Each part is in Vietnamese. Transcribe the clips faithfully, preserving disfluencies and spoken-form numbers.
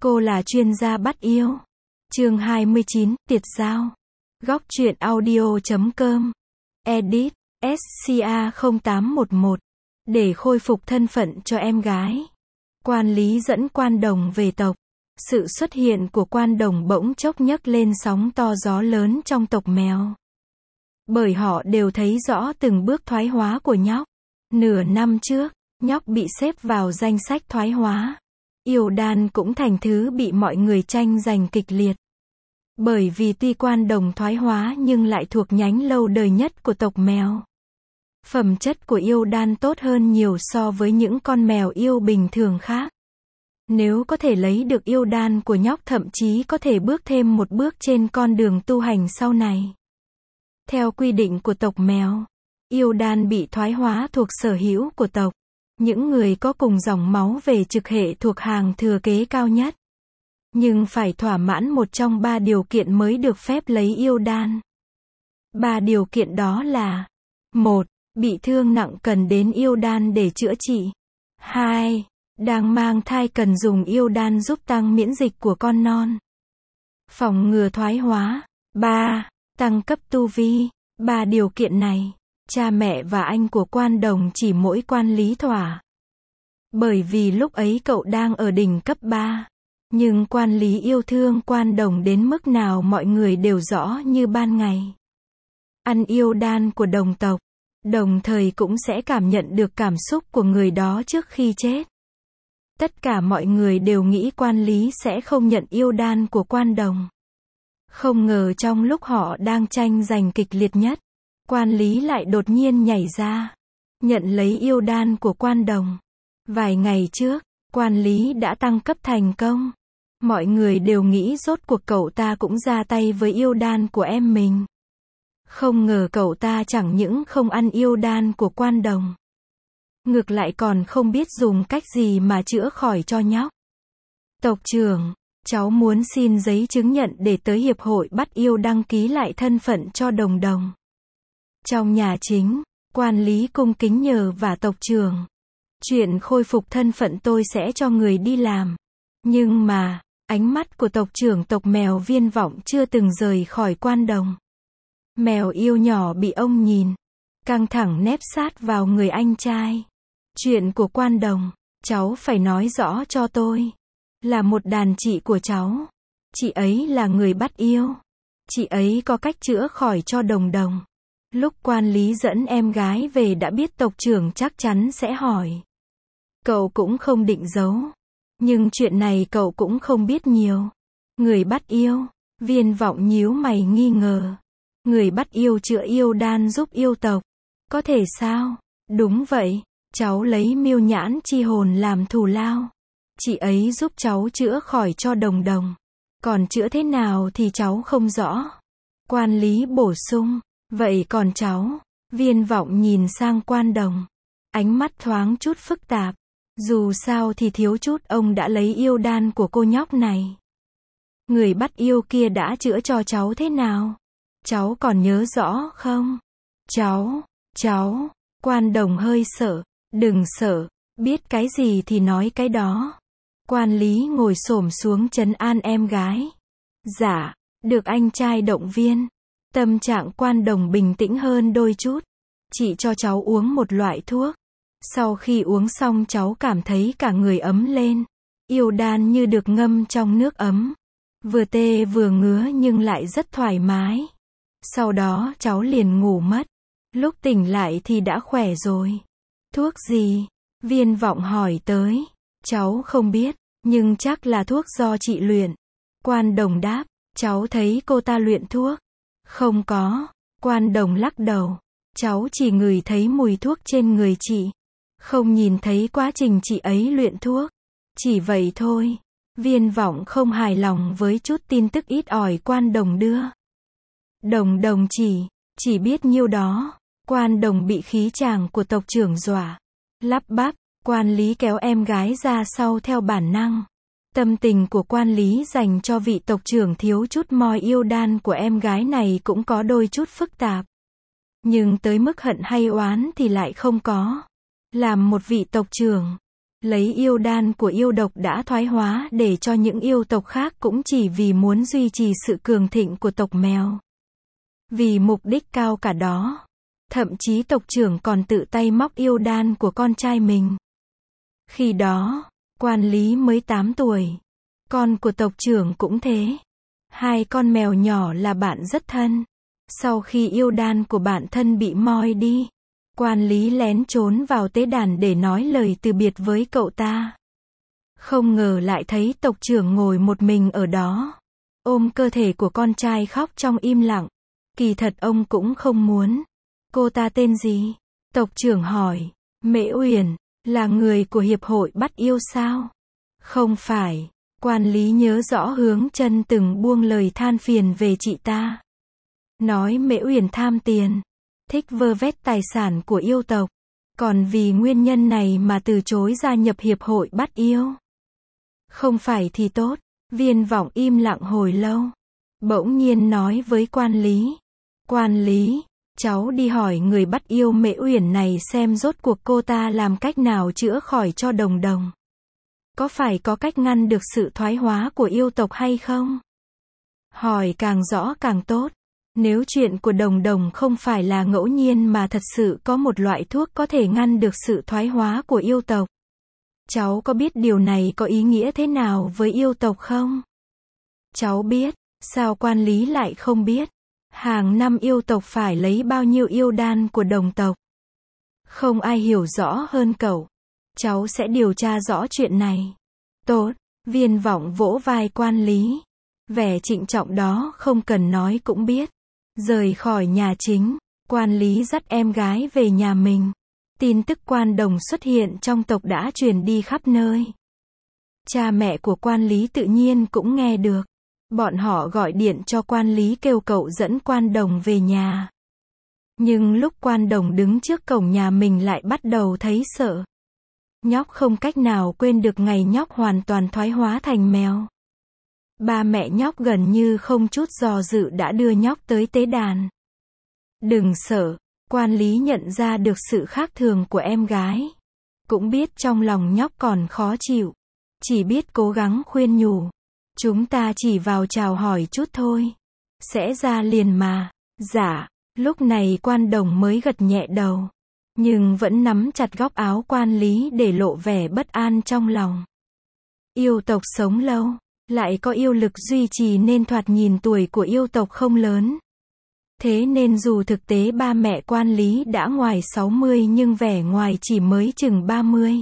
Cô là chuyên gia bắt yêu. Chương hai mươi chín, Tiệt giao. Góc truyện audio chấm com. Edit, ét xê a không tám một một. Để khôi phục thân phận cho em gái. Quan Lý dẫn Quan Đồng về tộc. Sự xuất hiện của Quan Đồng bỗng chốc nhấc lên sóng to gió lớn trong tộc mèo. Bởi họ đều thấy rõ từng bước thoái hóa của nhóc. Nửa năm trước, nhóc bị xếp vào danh sách thoái hóa. Yêu đan cũng thành thứ bị mọi người tranh giành kịch liệt. Bởi vì tuy Quan Đồng thoái hóa nhưng lại thuộc nhánh lâu đời nhất của tộc mèo. Phẩm chất của yêu đan tốt hơn nhiều so với những con mèo yêu bình thường khác. Nếu có thể lấy được yêu đan của nhóc thậm chí có thể bước thêm một bước trên con đường tu hành sau này. Theo quy định của tộc mèo, yêu đan bị thoái hóa thuộc sở hữu của tộc. Những người có cùng dòng máu về trực hệ thuộc hàng thừa kế cao nhất. Nhưng phải thỏa mãn một trong ba điều kiện mới được phép lấy yêu đan. Ba điều kiện đó là: một. Bị thương nặng cần đến yêu đan để chữa trị. hai. Đang mang thai cần dùng yêu đan giúp tăng miễn dịch của con non. Phòng ngừa thoái hóa. ba. Tăng cấp tu vi. Ba điều kiện này, cha mẹ và anh của Quan Đồng chỉ mỗi Quan Lý thỏa. Bởi vì lúc ấy cậu đang ở đỉnh cấp ba. Nhưng Quan Lý yêu thương Quan Đồng đến mức nào mọi người đều rõ như ban ngày. Ăn yêu đan của đồng tộc, đồng thời cũng sẽ cảm nhận được cảm xúc của người đó trước khi chết. Tất cả mọi người đều nghĩ Quan Lý sẽ không nhận yêu đan của Quan Đồng. Không ngờ trong lúc họ đang tranh giành kịch liệt nhất, Quan Lý lại đột nhiên nhảy ra, nhận lấy yêu đan của Quan Đồng. Vài ngày trước, Quan Lý đã tăng cấp thành công. Mọi người đều nghĩ rốt cuộc cậu ta cũng ra tay với yêu đan của em mình. Không ngờ cậu ta chẳng những không ăn yêu đan của Quan Đồng, ngược lại còn không biết dùng cách gì mà chữa khỏi cho nhóc. Tộc trưởng, cháu muốn xin giấy chứng nhận để tới hiệp hội bắt yêu đăng ký lại thân phận cho Đồng Đồng. Trong nhà chính, Quan Lý cung kính nhờ và tộc trưởng. Chuyện khôi phục thân phận tôi sẽ cho người đi làm. Nhưng mà, ánh mắt của tộc trưởng tộc mèo Viên Vọng chưa từng rời khỏi Quan Đồng. Mèo yêu nhỏ bị ông nhìn, căng thẳng nép sát vào người anh trai. Chuyện của Quan Đồng, cháu phải nói rõ cho tôi. Là một đàn chị của cháu. Chị ấy là người bắt yêu. Chị ấy có cách chữa khỏi cho Đồng Đồng. Lúc Quan Lý dẫn em gái về đã biết tộc trưởng chắc chắn sẽ hỏi. Cậu cũng không định giấu. Nhưng chuyện này cậu cũng không biết nhiều. Người bắt yêu. Viên Vọng nhíu mày nghi ngờ. Người bắt yêu chữa yêu đan giúp yêu tộc. Có thể sao? Đúng vậy. Cháu lấy miêu nhãn chi hồn làm thù lao. Chị ấy giúp cháu chữa khỏi cho Đồng Đồng. Còn chữa thế nào thì cháu không rõ. Quan Lý bổ sung. Vậy còn cháu? Viên Vọng nhìn sang Quan Đồng. Ánh mắt thoáng chút phức tạp. Dù sao thì thiếu chút ông đã lấy yêu đan của cô nhóc này. Người bắt yêu kia đã chữa cho cháu thế nào? Cháu còn nhớ rõ không? Cháu, cháu, Quan Đồng hơi sợ. Đừng sợ, biết cái gì thì nói cái đó. Quan Lý ngồi xổm xuống trấn an em gái. Dạ, được anh trai động viên. Tâm trạng Quan Đồng bình tĩnh hơn đôi chút. Chị cho cháu uống một loại thuốc. Sau khi uống xong cháu cảm thấy cả người ấm lên. Yêu đan như được ngâm trong nước ấm. Vừa tê vừa ngứa nhưng lại rất thoải mái. Sau đó cháu liền ngủ mất. Lúc tỉnh lại thì đã khỏe rồi. Thuốc gì? Viên Vọng hỏi tới. Cháu không biết, nhưng chắc là thuốc do chị luyện. Quan Đồng đáp. Cháu thấy cô ta luyện thuốc. Không có. Quan Đồng lắc đầu. Cháu chỉ ngửi thấy mùi thuốc trên người chị. Không nhìn thấy quá trình chị ấy luyện thuốc. Chỉ vậy thôi. Viên Vọng không hài lòng với chút tin tức ít ỏi Quan Đồng đưa. Đồng Đồng chỉ, chỉ biết nhiêu đó. Quan Đồng bị khí chàng của tộc trưởng dọa. Lắp bắp, Quan Lý kéo em gái ra sau theo bản năng. Tâm tình của Quan Lý dành cho vị tộc trưởng thiếu chút moi yêu đan của em gái này cũng có đôi chút phức tạp. Nhưng tới mức hận hay oán thì lại không có. Làm một vị tộc trưởng, Lấy yêu đan của yêu độc đã thoái hóa để cho những yêu tộc khác cũng chỉ vì muốn duy trì sự cường thịnh của tộc mèo. Vì mục đích cao cả đó. Thậm chí tộc trưởng còn tự tay móc yêu đan của con trai mình. Khi đó, Quan Lý mới tám tuổi. Con của tộc trưởng cũng thế. Hai con mèo nhỏ là bạn rất thân. Sau khi yêu đan của bạn thân bị moi đi, Quan Lý lén trốn vào tế đàn để nói lời từ biệt với cậu ta. Không ngờ lại thấy tộc trưởng ngồi một mình ở đó, ôm cơ thể của con trai khóc trong im lặng. Kỳ thật ông cũng không muốn. Cô ta tên gì? Tộc trưởng hỏi. Mễ Uyển, là người của hiệp hội bắt yêu sao? Không phải. Quan Lý nhớ rõ Hướng Chân từng buông lời than phiền về chị ta. Nói Mễ Uyển tham tiền, thích vơ vét tài sản của yêu tộc, còn vì nguyên nhân này mà từ chối gia nhập hiệp hội bắt yêu. Không phải thì tốt. Viên Vọng im lặng hồi lâu, bỗng nhiên nói với Quan Lý. Quan Lý, cháu đi hỏi người bắt yêu Mễ Uyển này xem rốt cuộc cô ta làm cách nào chữa khỏi cho Đồng Đồng. Có phải có cách ngăn được sự thoái hóa của yêu tộc hay không? Hỏi càng rõ càng tốt. Nếu chuyện của Đồng Đồng không phải là ngẫu nhiên mà thật sự có một loại thuốc có thể ngăn được sự thoái hóa của yêu tộc, cháu có biết điều này có ý nghĩa thế nào với yêu tộc không? Cháu biết. Sao Quan Lý lại không biết? Hàng năm yêu tộc phải lấy bao nhiêu yêu đan của đồng tộc? Không ai hiểu rõ hơn cậu. Cháu sẽ điều tra rõ chuyện này. Tốt. Viên Vọng vỗ vai Quan Lý. Vẻ trịnh trọng đó không cần nói cũng biết. Rời khỏi nhà chính, Quan Lý dắt em gái về nhà mình. Tin tức Quan Đồng xuất hiện trong tộc đã truyền đi khắp nơi. Cha mẹ của Quan Lý tự nhiên cũng nghe được. Bọn họ gọi điện cho Quan Lý kêu cậu dẫn Quan Đồng về nhà. Nhưng lúc Quan Đồng đứng trước cổng nhà mình lại bắt đầu thấy sợ. Nhóc không cách nào quên được ngày nhóc hoàn toàn thoái hóa thành mèo. Ba mẹ nhóc gần như không chút do dự đã đưa nhóc tới tế đàn. Đừng sợ. Quan Lý nhận ra được sự khác thường của em gái. Cũng biết trong lòng nhóc còn khó chịu. Chỉ biết cố gắng khuyên nhủ. Chúng ta chỉ vào chào hỏi chút thôi. Sẽ ra liền mà. Dạ. Lúc này Quan Đồng mới gật nhẹ đầu. Nhưng vẫn nắm chặt góc áo Quan Lý để lộ vẻ bất an trong lòng. Yêu tộc sống lâu, lại có yêu lực duy trì nên thoạt nhìn tuổi của yêu tộc không lớn. Thế nên dù thực tế ba mẹ Quan Lý đã ngoài sáu mươi nhưng vẻ ngoài chỉ mới chừng ba mươi.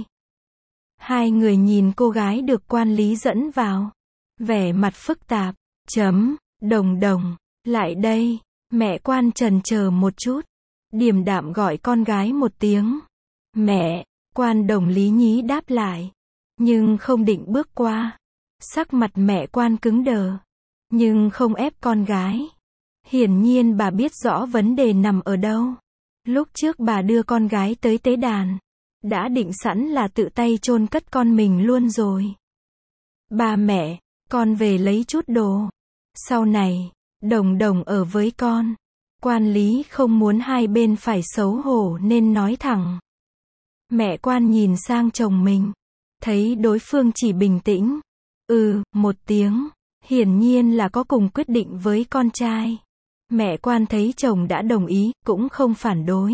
Hai người nhìn cô gái được Quan Lý dẫn vào. Vẻ mặt phức tạp. Chấm, Đồng Đồng, lại đây. Mẹ Quan chần chờ một chút. Điềm đạm gọi con gái một tiếng. Mẹ. Quan Đồng lý nhí đáp lại. Nhưng không định bước qua. Sắc mặt mẹ Quan cứng đờ. Nhưng không ép con gái. Hiển nhiên bà biết rõ vấn đề nằm ở đâu. Lúc trước bà đưa con gái tới tế đàn, đã định sẵn là tự tay chôn cất con mình luôn rồi. Ba mẹ, con về lấy chút đồ. Sau này, Đồng Đồng ở với con. Quan Lý không muốn hai bên phải xấu hổ nên nói thẳng. Mẹ Quan nhìn sang chồng mình. Thấy đối phương chỉ bình tĩnh. Ừ, một tiếng. Hiển nhiên là có cùng quyết định với con trai. Mẹ Quan thấy chồng đã đồng ý, cũng không phản đối.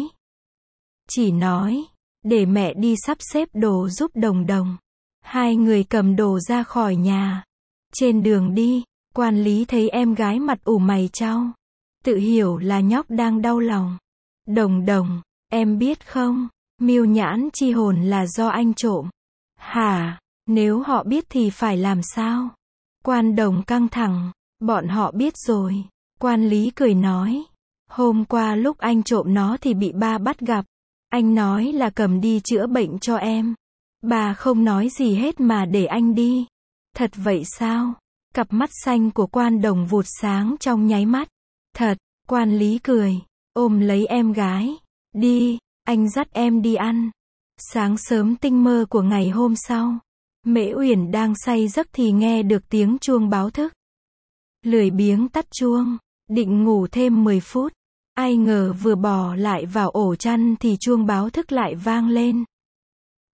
Chỉ nói, để mẹ đi sắp xếp đồ giúp Đồng Đồng. Hai người cầm đồ ra khỏi nhà. Trên đường đi, Quan Lý thấy em gái mặt ủ mày chau. Tự hiểu là nhóc đang đau lòng. Đồng Đồng, em biết không, Mưu Nhãn chi hồn là do anh trộm. Hả? Nếu họ biết thì phải làm sao? Quan Đồng căng thẳng. Bọn họ biết rồi. Quan Lý cười nói. Hôm qua lúc anh trộm nó thì bị ba bắt gặp. Anh nói là cầm đi chữa bệnh cho em. Bà không nói gì hết mà để anh đi. Thật vậy sao? Cặp mắt xanh của Quan Đồng vụt sáng trong nháy mắt. Thật. Quan Lý cười. Ôm lấy em gái. Đi, anh dắt em đi ăn. Sáng sớm tinh mơ của ngày hôm sau, Mễ Uyển đang say giấc thì nghe được tiếng chuông báo thức. Lười biếng tắt chuông, định ngủ thêm mười phút. Ai ngờ vừa bò lại vào ổ chăn thì chuông báo thức lại vang lên.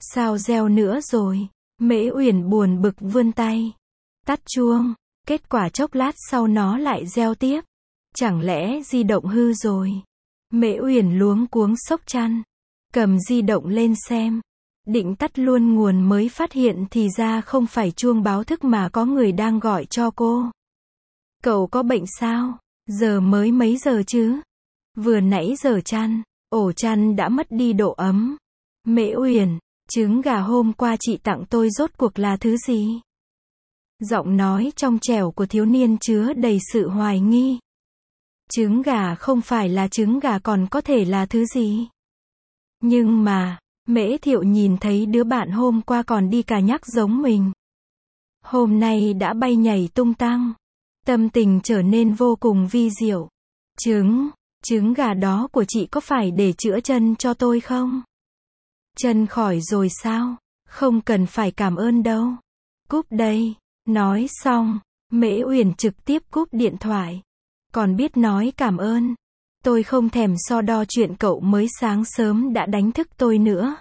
Sao reo nữa rồi? Mễ Uyển buồn bực vươn tay. Tắt chuông. Kết quả chốc lát sau nó lại reo tiếp. Chẳng lẽ di động hư rồi? Mễ Uyển luống cuống xốc chăn. Cầm di động lên xem. Định tắt luôn nguồn mới phát hiện thì ra không phải chuông báo thức mà có người đang gọi cho cô. Cậu có bệnh sao? Giờ mới mấy giờ chứ? Vừa nãy giờ chăn, ổ chăn đã mất đi độ ấm. Mễ Uyển, trứng gà hôm qua chị tặng tôi rốt cuộc là thứ gì? Giọng nói trong trẻo của thiếu niên chứa đầy sự hoài nghi. Trứng gà không phải là trứng gà còn có thể là thứ gì? Nhưng mà, Mễ Thiệu nhìn thấy đứa bạn hôm qua còn đi cà nhắc giống mình. Hôm nay đã bay nhảy tung tăng. Tâm tình trở nên vô cùng vi diệu. Trứng, trứng gà đó của chị có phải để chữa chân cho tôi không? Chân khỏi rồi sao? Không cần phải cảm ơn đâu. Cúp đây. Nói xong, Mễ Uyển trực tiếp cúp điện thoại. Còn biết nói cảm ơn. Tôi không thèm so đo chuyện cậu mới sáng sớm đã đánh thức tôi nữa.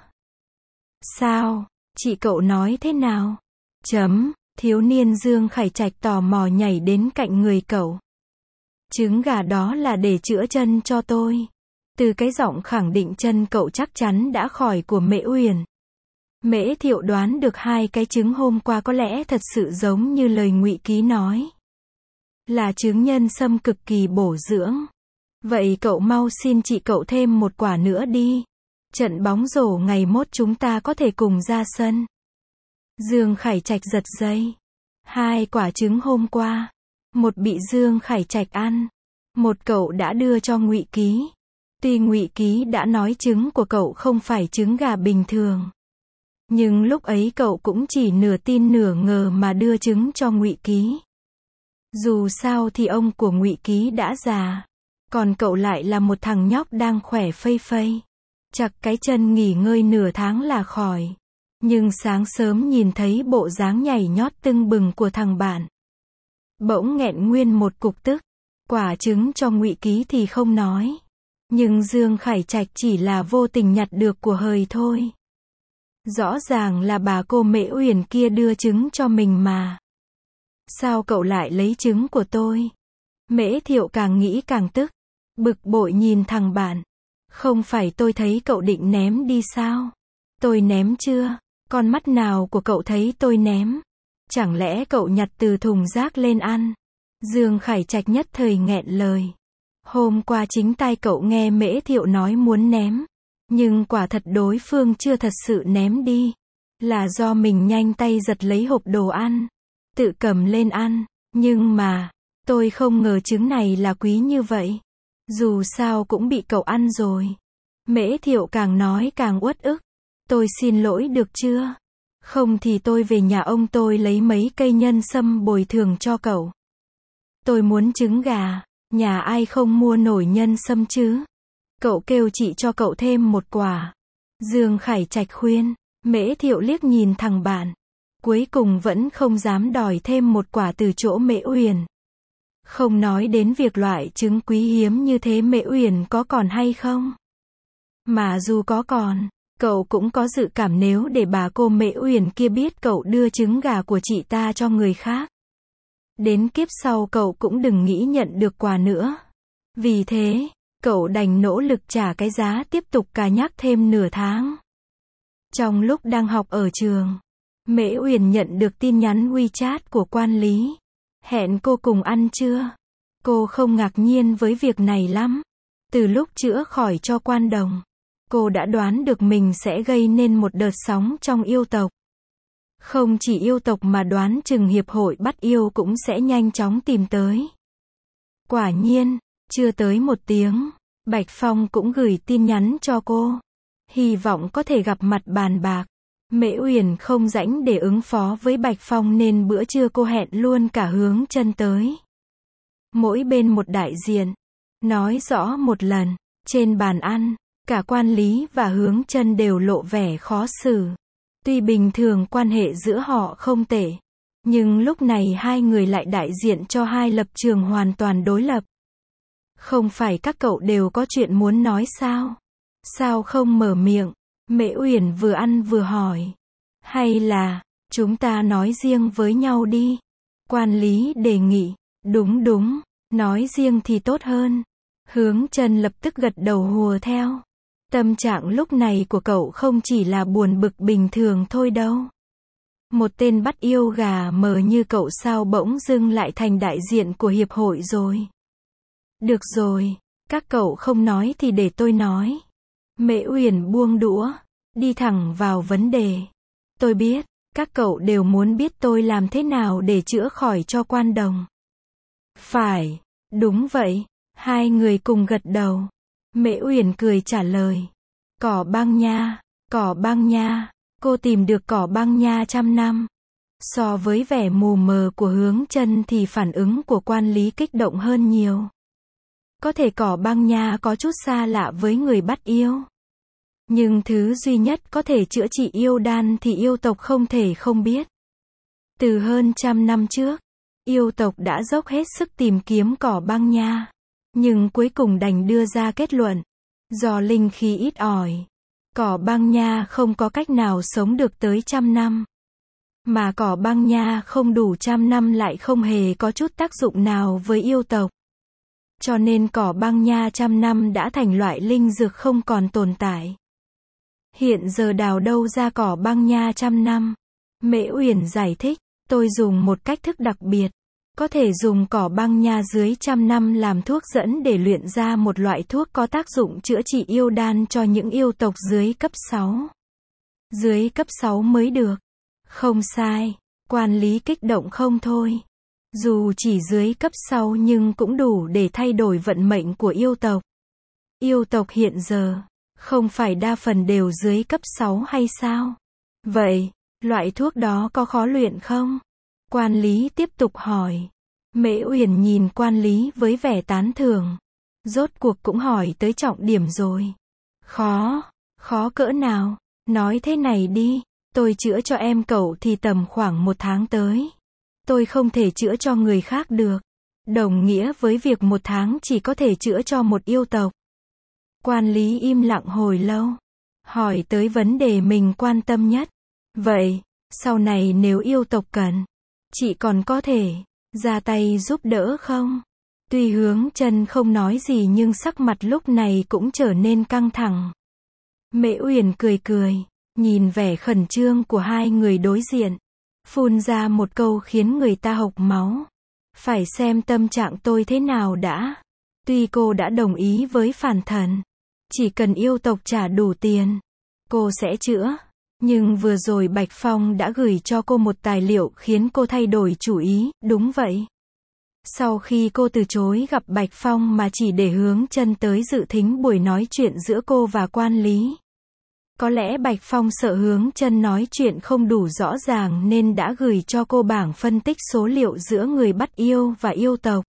Sao? Chị cậu nói thế nào? Chấm. Thiếu niên Dương Khải Trạch tò mò nhảy đến cạnh người cậu. Trứng gà đó là để chữa chân cho tôi. Từ cái giọng khẳng định chân cậu chắc chắn đã khỏi của Mễ Uyển. Mễ Thiệu đoán được hai cái trứng hôm qua có lẽ thật sự giống như lời Ngụy Ký nói. Là trứng nhân sâm cực kỳ bổ dưỡng. Vậy cậu mau xin chị cậu thêm một quả nữa đi. Trận bóng rổ ngày mốt chúng ta có thể cùng ra sân. Dương Khải Trạch giật dây. Hai quả trứng hôm qua. Một bị Dương Khải Trạch ăn. Một cậu đã đưa cho Ngụy Ký. Tuy Ngụy Ký đã nói trứng của cậu không phải trứng gà bình thường. Nhưng lúc ấy cậu cũng chỉ nửa tin nửa ngờ mà đưa trứng cho Ngụy Ký. Dù sao thì ông của Ngụy Ký đã già. Còn cậu lại là một thằng nhóc đang khỏe phây phây. Chặt cái chân nghỉ ngơi nửa tháng là khỏi. Nhưng sáng sớm nhìn thấy bộ dáng nhảy nhót tưng bừng của thằng bạn. Bỗng nghẹn nguyên một cục tức. Quả trứng cho Ngụy Ký thì không nói. Nhưng Dương Khải Trạch chỉ là vô tình nhặt được của hời thôi. Rõ ràng là bà cô Mễ Uyển kia đưa trứng cho mình mà. Sao cậu lại lấy trứng của tôi? Mễ Thiệu càng nghĩ càng tức. Bực bội nhìn thằng bạn. Không phải tôi thấy cậu định ném đi sao? Tôi ném chưa? Con mắt nào của cậu thấy tôi ném? Chẳng lẽ cậu nhặt từ thùng rác lên ăn? Dương Khải Trạch nhất thời nghẹn lời. Hôm qua chính tai cậu nghe Mễ Thiệu nói muốn ném. Nhưng quả thật đối phương chưa thật sự ném đi. Là do mình nhanh tay giật lấy hộp đồ ăn. Tự cầm lên ăn. Nhưng mà, tôi không ngờ trứng này là quý như vậy. Dù sao cũng bị cậu ăn rồi. Mễ Thiệu càng nói càng uất ức. Tôi xin lỗi được chưa? Không thì tôi về nhà ông tôi lấy mấy cây nhân sâm bồi thường cho cậu. Tôi muốn trứng gà. Nhà ai không mua nổi nhân sâm chứ? Cậu kêu chị cho cậu thêm một quả. Dương Khải Trạch khuyên. Mễ Thiệu liếc nhìn thằng bạn. Cuối cùng vẫn không dám đòi thêm một quả từ chỗ Mễ Uyển. Không nói đến việc loại trứng quý hiếm như thế Mễ Uyển có còn hay không. Mà dù có còn, cậu cũng có dự cảm nếu để bà cô Mễ Uyển kia biết cậu đưa trứng gà của chị ta cho người khác. Đến kiếp sau cậu cũng đừng nghĩ nhận được quà nữa. Vì thế, cậu đành nỗ lực trả cái giá tiếp tục cà nhắc thêm nửa tháng. Trong lúc đang học ở trường, Mễ Uyển nhận được tin nhắn WeChat của quan lý. Hẹn cô cùng ăn trưa. Cô không ngạc nhiên với việc này lắm. Từ lúc chữa khỏi cho quan đồng, cô đã đoán được mình sẽ gây nên một đợt sóng trong yêu tộc. Không chỉ yêu tộc mà đoán chừng hiệp hội bắt yêu cũng sẽ nhanh chóng tìm tới. Quả nhiên, chưa tới một tiếng, Bạch Phong cũng gửi tin nhắn cho cô. Hy vọng có thể gặp mặt bàn bạc. Mễ Uyển không rảnh để ứng phó với Bạch Phong nên bữa trưa cô hẹn luôn cả Hướng Chân tới. Mỗi bên một đại diện. Nói rõ một lần, trên bàn ăn, cả quan lý và Hướng Chân đều lộ vẻ khó xử. Tuy bình thường quan hệ giữa họ không tệ, nhưng lúc này hai người lại đại diện cho hai lập trường hoàn toàn đối lập. Không phải các cậu đều có chuyện muốn nói sao? Sao không mở miệng? Mễ Uyển vừa ăn vừa hỏi. Hay là, chúng ta nói riêng với nhau đi. Quan lý đề nghị. Đúng đúng, nói riêng thì tốt hơn. Hướng Trân lập tức gật đầu hùa theo. Tâm trạng lúc này của cậu không chỉ là buồn bực bình thường thôi đâu. Một tên bắt yêu gà mờ như cậu sao bỗng dưng lại thành đại diện của hiệp hội rồi. Được rồi, các cậu không nói thì để tôi nói. Mễ Uyển buông đũa, đi thẳng vào vấn đề. Tôi biết, các cậu đều muốn biết tôi làm thế nào để chữa khỏi cho Quan Đồng. Phải, đúng vậy. Hai người cùng gật đầu. Mễ Uyển cười trả lời. Cỏ băng nha, cỏ băng nha, cô tìm được cỏ băng nha trăm năm. So với vẻ mù mờ của Hướng Trân thì phản ứng của Quan lý kích động hơn nhiều. Có thể cỏ băng nha có chút xa lạ với người bắt yêu. Nhưng thứ duy nhất có thể chữa trị yêu đan thì yêu tộc không thể không biết. Từ hơn trăm năm trước, yêu tộc đã dốc hết sức tìm kiếm cỏ băng nha. Nhưng cuối cùng đành đưa ra kết luận. Do linh khí ít ỏi, cỏ băng nha không có cách nào sống được tới trăm năm. Mà cỏ băng nha không đủ trăm năm lại không hề có chút tác dụng nào với yêu tộc. Cho nên cỏ băng nha trăm năm đã thành loại linh dược không còn tồn tại. Hiện giờ đào đâu ra cỏ băng nha trăm năm? Mễ Uyển giải thích, tôi dùng một cách thức đặc biệt. Có thể dùng cỏ băng nha dưới trăm năm làm thuốc dẫn để luyện ra một loại thuốc có tác dụng chữa trị yêu đan cho những yêu tộc dưới cấp sáu. Dưới cấp sáu mới được. Không sai, Quan lý kích động không thôi. Dù chỉ dưới cấp sáu nhưng cũng đủ để thay đổi vận mệnh của yêu tộc. Yêu tộc hiện giờ, không phải đa phần đều dưới cấp sáu hay sao? Vậy, loại thuốc đó có khó luyện không? Quan lý tiếp tục hỏi. Mễ Uyển nhìn Quan lý với vẻ tán thưởng. Rốt cuộc cũng hỏi tới trọng điểm rồi. Khó, khó cỡ nào? Nói thế này đi, tôi chữa cho em cậu thì tầm khoảng một tháng tới. Tôi không thể chữa cho người khác được. Đồng nghĩa với việc một tháng chỉ có thể chữa cho một yêu tộc. Quan lý im lặng hồi lâu. Hỏi tới vấn đề mình quan tâm nhất. Vậy, sau này nếu yêu tộc cần, chị còn có thể ra tay giúp đỡ không? Tuy Hướng Trân không nói gì nhưng sắc mặt lúc này cũng trở nên căng thẳng. Mễ Uyển cười cười, nhìn vẻ khẩn trương của hai người đối diện. Phun ra một câu khiến người ta hộc máu. Phải xem tâm trạng tôi thế nào đã. Tuy cô đã đồng ý với Phản Thần, chỉ cần yêu tộc trả đủ tiền, cô sẽ chữa. Nhưng vừa rồi Bạch Phong đã gửi cho cô một tài liệu khiến cô thay đổi chủ ý, đúng vậy. Sau khi cô từ chối gặp Bạch Phong mà chỉ để Hướng Trân tới dự thính buổi nói chuyện giữa cô và Quan lý. Có lẽ Bạch Phong sợ Hướng Trân nói chuyện không đủ rõ ràng nên đã gửi cho cô bảng phân tích số liệu giữa người bắt yêu và yêu tộc.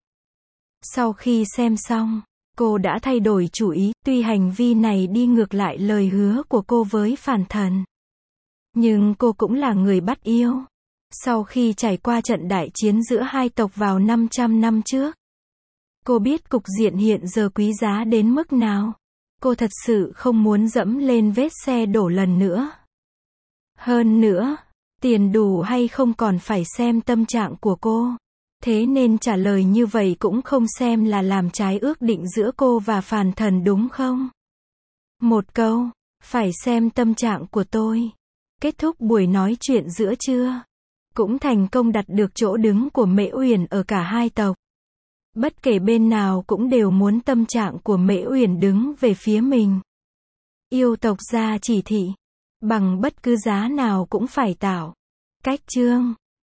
Sau khi xem xong, cô đã thay đổi chủ ý, tuy hành vi này đi ngược lại lời hứa của cô với Phản Thần. Nhưng cô cũng là người bắt yêu. Sau khi trải qua trận đại chiến giữa hai tộc vào năm trăm năm trước, cô biết cục diện hiện giờ quý giá đến mức nào. Cô thật sự không muốn dẫm lên vết xe đổ lần nữa. Hơn nữa, tiền đủ hay không còn phải xem tâm trạng của cô. Thế nên trả lời như vậy cũng không xem là làm trái ước định giữa cô và Phản Thần đúng không? Một câu, phải xem tâm trạng của tôi. Kết thúc buổi nói chuyện giữa trưa. Cũng thành công đặt được chỗ đứng của Mễ Uyển ở cả hai tộc. Bất kể bên nào cũng đều muốn tâm trạng của Mễ Uyển đứng về phía mình. Yêu tộc ra chỉ thị, bằng bất cứ giá nào cũng phải tạo. Cách chương